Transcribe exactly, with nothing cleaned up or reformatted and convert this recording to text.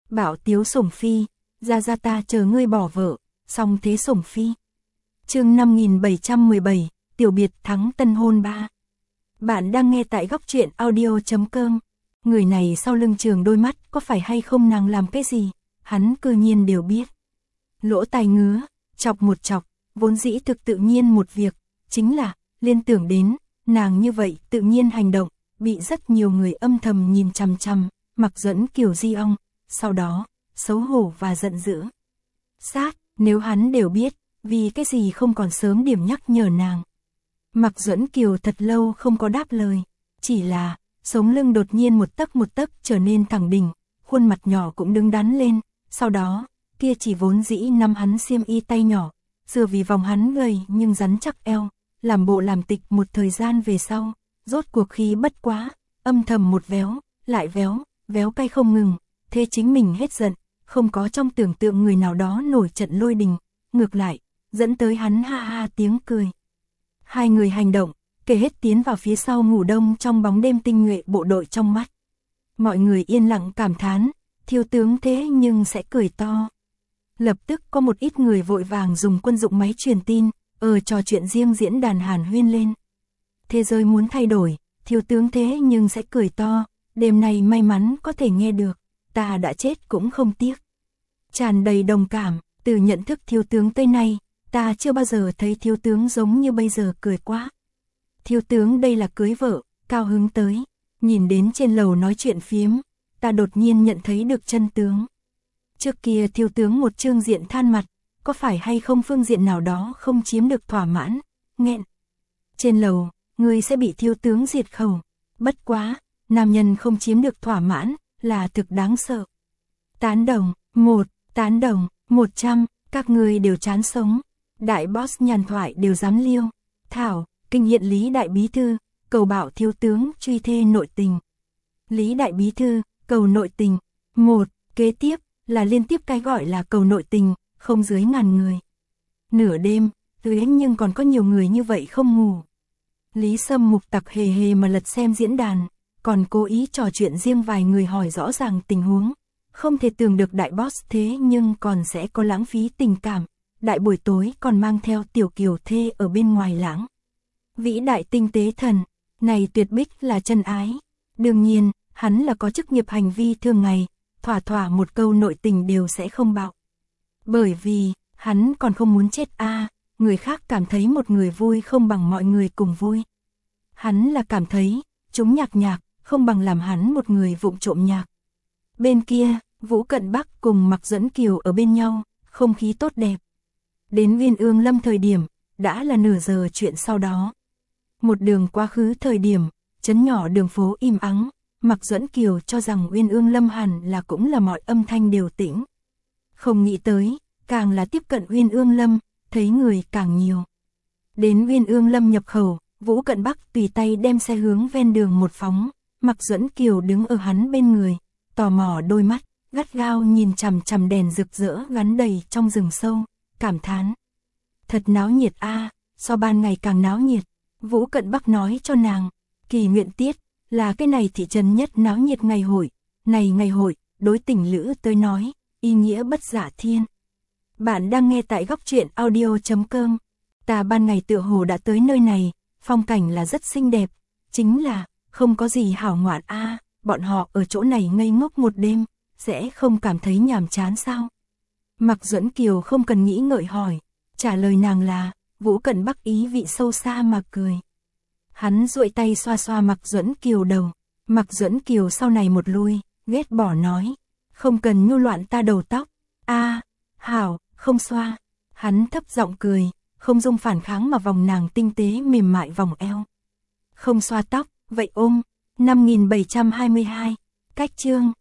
Bảo tiếu sủng phi, ra ra ta chờ ngươi bỏ vợ, xong thế sủng phi. Chương năm nghìn bảy trăm mười bảy, tiểu biệt thắng tân hôn ba. Bạn đang nghe tại góc truyện audio chấm com. Người này sau lưng Trường đôi mắt có phải hay không nàng làm cái gì, hắn cư nhiên đều biết. Lỗ tai ngứa, chọc một chọc, vốn dĩ thực tự nhiên một việc, chính là, liên tưởng đến, nàng như vậy tự nhiên hành động, bị rất nhiều người âm thầm nhìn chằm chằm, Mặc Duẫn Kiều di ong, sau đó, xấu hổ và giận dữ. Sát, nếu hắn đều biết, vì cái gì không còn sớm điểm nhắc nhở nàng. Mặc Duẫn Kiều thật lâu không có đáp lời, chỉ là, sống lưng đột nhiên một tấc một tấc trở nên thẳng đỉnh, khuôn mặt nhỏ cũng đứng đắn lên, sau đó, kia chỉ vốn dĩ nắm hắn xiêm y tay nhỏ, sửa vì vòng hắn gầy nhưng rắn chắc eo, làm bộ làm tịch một thời gian về sau, rốt cuộc khí bất quá, âm thầm một véo, lại véo, véo cay không ngừng, thế chính mình hết giận, không có trong tưởng tượng người nào đó nổi trận lôi đình, ngược lại, dẫn tới hắn ha ha tiếng cười. Hai người hành động, kể hết tiến vào phía sau ngủ đông trong bóng đêm tinh nhuệ bộ đội trong mắt. Mọi người yên lặng cảm thán, thiếu tướng thế nhưng sẽ cười to. Lập tức có một ít người vội vàng dùng quân dụng máy truyền tin, ở trò chuyện riêng diễn đàn hàn huyên lên. Thế giới muốn thay đổi, thiếu tướng thế nhưng sẽ cười to, đêm nay may mắn có thể nghe được, ta đã chết cũng không tiếc. Tràn đầy đồng cảm, từ nhận thức thiếu tướng tới nay, ta chưa bao giờ thấy thiếu tướng giống như bây giờ cười quá. Thiếu tướng đây là cưới vợ, cao hứng tới, nhìn đến trên lầu nói chuyện phiếm, ta đột nhiên nhận thấy được chân tướng. Trước kia thiếu tướng một trương diện than mặt, có phải hay không phương diện nào đó không chiếm được thỏa mãn, nghẹn. Trên lầu, người sẽ bị thiếu tướng diệt khẩu, bất quá, nam nhân không chiếm được thỏa mãn, là thực đáng sợ. Tán đồng, một, tán đồng, một trăm, các người đều chán sống. Đại boss nhàn thoại đều dám liêu. Thảo, kinh hiện Lý Đại Bí Thư, cầu bảo thiếu tướng truy thê nội tình. Lý Đại Bí Thư, cầu nội tình. Một, kế tiếp, là liên tiếp cái gọi là cầu nội tình, không dưới ngàn người. Nửa đêm, thế nhưng còn có nhiều người như vậy không ngủ. Lý Sâm mục tặc hề hề mà lật xem diễn đàn, còn cố ý trò chuyện riêng vài người hỏi rõ ràng tình huống. Không thể tưởng được đại boss thế nhưng còn sẽ có lãng phí tình cảm. Đại buổi tối còn mang theo tiểu kiều thê ở bên ngoài lãng. Vĩ đại tinh tế thần, này tuyệt bích là chân ái. Đương nhiên, hắn là có chức nghiệp hành vi thường ngày, thỏa thỏa một câu nội tình đều sẽ không bạo. Bởi vì, hắn còn không muốn chết a à, người khác cảm thấy một người vui không bằng mọi người cùng vui. Hắn là cảm thấy, chúng nhạc nhạc, không bằng làm hắn một người vụng trộm nhạc. Bên kia, Vũ Cận Bắc cùng Mặc Duẫn Kiều ở bên nhau, không khí tốt đẹp. Đến Viên Ương Lâm thời điểm, đã là nửa giờ chuyện sau đó. Một đường quá khứ thời điểm, trấn nhỏ đường phố im ắng, Mặc Duẫn Kiều cho rằng Viên Ương Lâm hẳn là cũng là mọi âm thanh đều tĩnh. Không nghĩ tới, càng là tiếp cận Viên Ương Lâm, thấy người càng nhiều. Đến Viên Ương Lâm nhập khẩu, Vũ Cận Bắc tùy tay đem xe hướng ven đường một phóng, Mặc Duẫn Kiều đứng ở hắn bên người, tò mò đôi mắt, gắt gao nhìn chằm chằm đèn rực rỡ gắn đầy trong rừng sâu, cảm thán. Thật náo nhiệt a, à, so ban ngày càng náo nhiệt. Vũ Cận Bắc nói cho nàng, kỳ nguyện tiết, là cái này thị trấn nhất náo nhiệt ngày hội, này ngày hội, đối tình lữ tới nói, ý nghĩa bất giả thiên. Bạn đang nghe tại góc truyện audio chấm com. Ta ban ngày tựa hồ đã tới nơi này, phong cảnh là rất xinh đẹp, chính là, không có gì hảo ngoạn a, à, bọn họ ở chỗ này ngây ngốc một đêm, sẽ không cảm thấy nhàm chán sao? Mặc Duẫn Kiều không cần nghĩ ngợi hỏi, trả lời nàng là, Vũ Cận Bắc ý vị sâu xa mà cười. Hắn duỗi tay xoa xoa Mặc Duẫn Kiều đầu, Mặc Duẫn Kiều sau này một lui, ghét bỏ nói, không cần nhu loạn ta đầu tóc, a, à, hảo, không xoa. Hắn thấp giọng cười, không dung phản kháng mà vòng nàng tinh tế mềm mại vòng eo. Không xoa tóc, vậy ôm, năm nghìn bảy trăm hai mươi hai, cách chương.